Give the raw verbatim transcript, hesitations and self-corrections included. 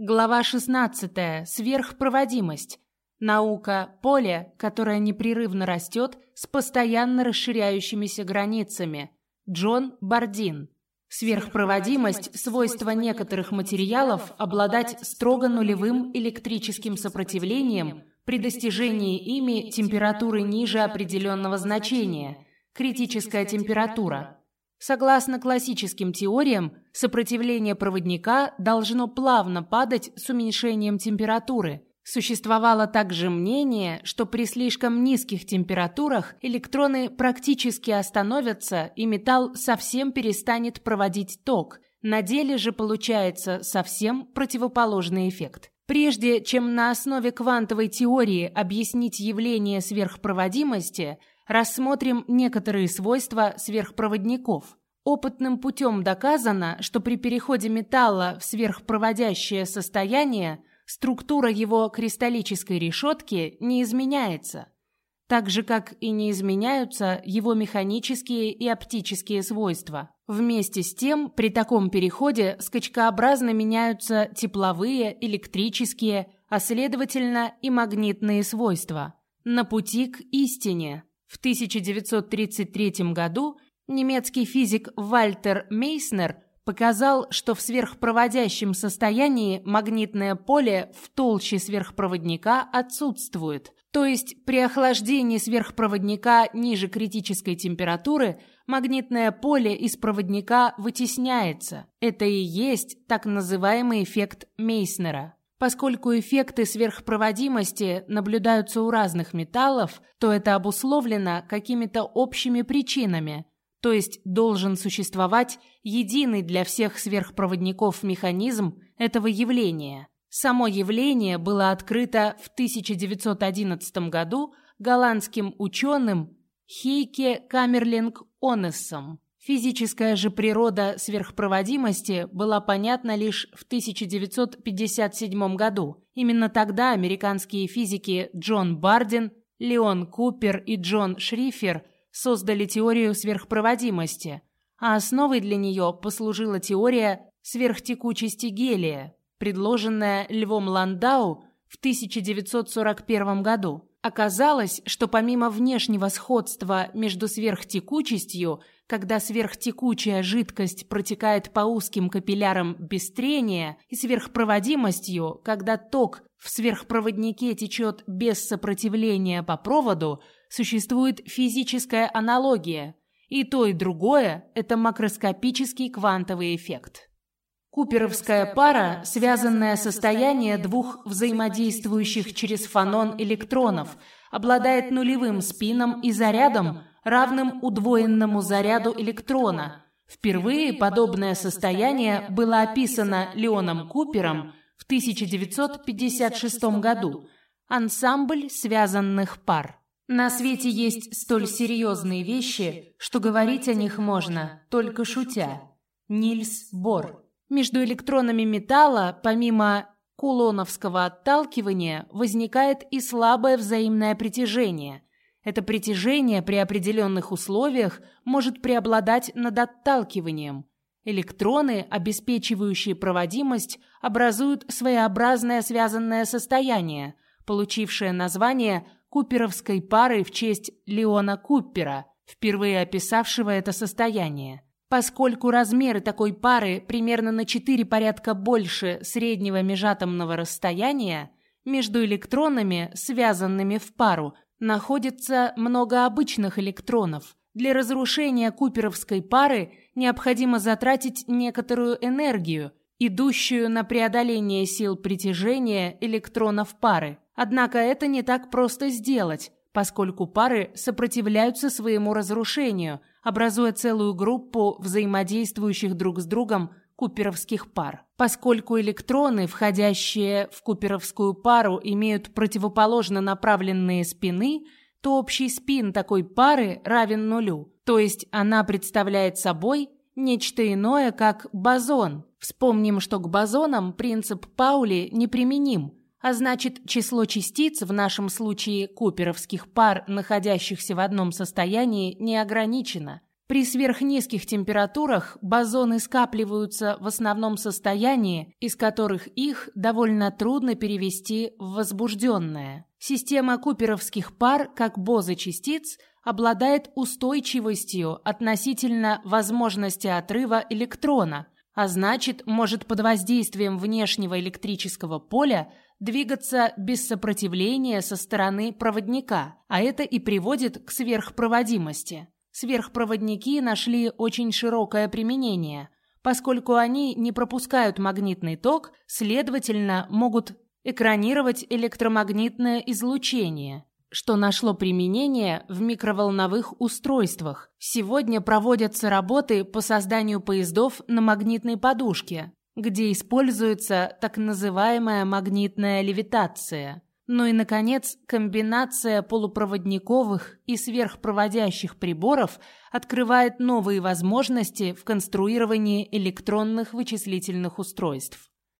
Глава шестнадцатая. Сверхпроводимость. Наука – поле, которое непрерывно растет с постоянно расширяющимися границами. Джон Бардин. Сверхпроводимость – свойство некоторых материалов обладать строго нулевым электрическим сопротивлением при достижении ими температуры ниже определенного значения – критическая температура. Согласно классическим теориям, сопротивление проводника должно плавно падать с уменьшением температуры. Существовало также мнение, что при слишком низких температурах электроны практически остановятся и металл совсем перестанет проводить ток. На деле же получается совсем противоположный эффект. Прежде чем на основе квантовой теории объяснить явление сверхпроводимости, рассмотрим некоторые свойства сверхпроводников. Опытным путем доказано, что при переходе металла в сверхпроводящее состояние структура его кристаллической решетки не изменяется, так же, как и не изменяются его механические и оптические свойства. Вместе с тем, при таком переходе скачкообразно меняются тепловые, электрические, а следовательно и магнитные свойства. На пути к истине. В тысяча девятьсот тридцать третьем году немецкий физик Вальтер Мейснер показал, что в сверхпроводящем состоянии магнитное поле в толще сверхпроводника отсутствует. То есть при охлаждении сверхпроводника ниже критической температуры магнитное поле из проводника вытесняется. Это и есть так называемый эффект Мейснера. Поскольку эффекты сверхпроводимости наблюдаются у разных металлов, то это обусловлено какими-то общими причинами, то есть должен существовать единый для всех сверхпроводников механизм этого явления. Само явление было открыто в тысяча девятьсот одиннадцатом году голландским ученым Хейке Камерлинг-Оннессом. Физическая же природа сверхпроводимости была понятна лишь в тысяча девятьсот пятьдесят седьмом году. Именно тогда американские физики Джон Бардин, Леон Купер и Джон Шрифер создали теорию сверхпроводимости, а основой для нее послужила теория сверхтекучести гелия, предложенная Львом Ландау в тысяча девятьсот сорок первом году. Оказалось, что помимо внешнего сходства между сверхтекучестью, когда сверхтекучая жидкость протекает по узким капиллярам без трения, и сверхпроводимостью, когда ток в сверхпроводнике течет без сопротивления по проводу, существует физическая аналогия. И то, и другое – это макроскопический квантовый эффект. Куперовская пара – связанное состояние двух взаимодействующих через фонон электронов, обладает нулевым спином и зарядом, равным удвоенному заряду электрона. Впервые подобное состояние было описано Леоном Купером в тысяча девятьсот пятьдесят шестом году. Ансамбль связанных пар. На свете есть столь серьезные вещи, что говорить о них можно, только шутя. Нильс Бор. Между электронами металла, помимо кулоновского отталкивания, возникает и слабое взаимное притяжение. Это притяжение при определенных условиях может преобладать над отталкиванием. Электроны, обеспечивающие проводимость, образуют своеобразное связанное состояние, получившее название Куперовской пары в честь Леона Купера, впервые описавшего это состояние. Поскольку размеры такой пары примерно на четыре порядка больше среднего межатомного расстояния, между электронами, связанными в пару, находится много обычных электронов. Для разрушения куперовской пары необходимо затратить некоторую энергию, идущую на преодоление сил притяжения электронов пары. Однако это не так просто сделать, поскольку пары сопротивляются своему разрушению, образуя целую группу взаимодействующих друг с другом куперовских пар. Поскольку электроны, входящие в куперовскую пару, имеют противоположно направленные спины, то общий спин такой пары равен нулю, то есть она представляет собой нечто иное, как бозон. Вспомним, что к бозонам принцип Паули неприменим, а значит, число частиц, в нашем случае куперовских пар, находящихся в одном состоянии, не ограничено. При сверхнизких температурах бозоны скапливаются в основном состоянии, из которых их довольно трудно перевести в возбужденное. Система куперовских пар, как бозы частиц, обладает устойчивостью относительно возможности отрыва электрона, а значит, может под воздействием внешнего электрического поля двигаться без сопротивления со стороны проводника, а это и приводит к сверхпроводимости. Сверхпроводники нашли очень широкое применение, поскольку они не пропускают магнитный ток, следовательно, могут экранировать электромагнитное излучение, что нашло применение в микроволновых устройствах. Сегодня проводятся работы по созданию поездов на магнитной подушке, где используется так называемая магнитная левитация. Ну и, наконец, комбинация полупроводниковых и сверхпроводящих приборов открывает новые возможности в конструировании электронных вычислительных устройств.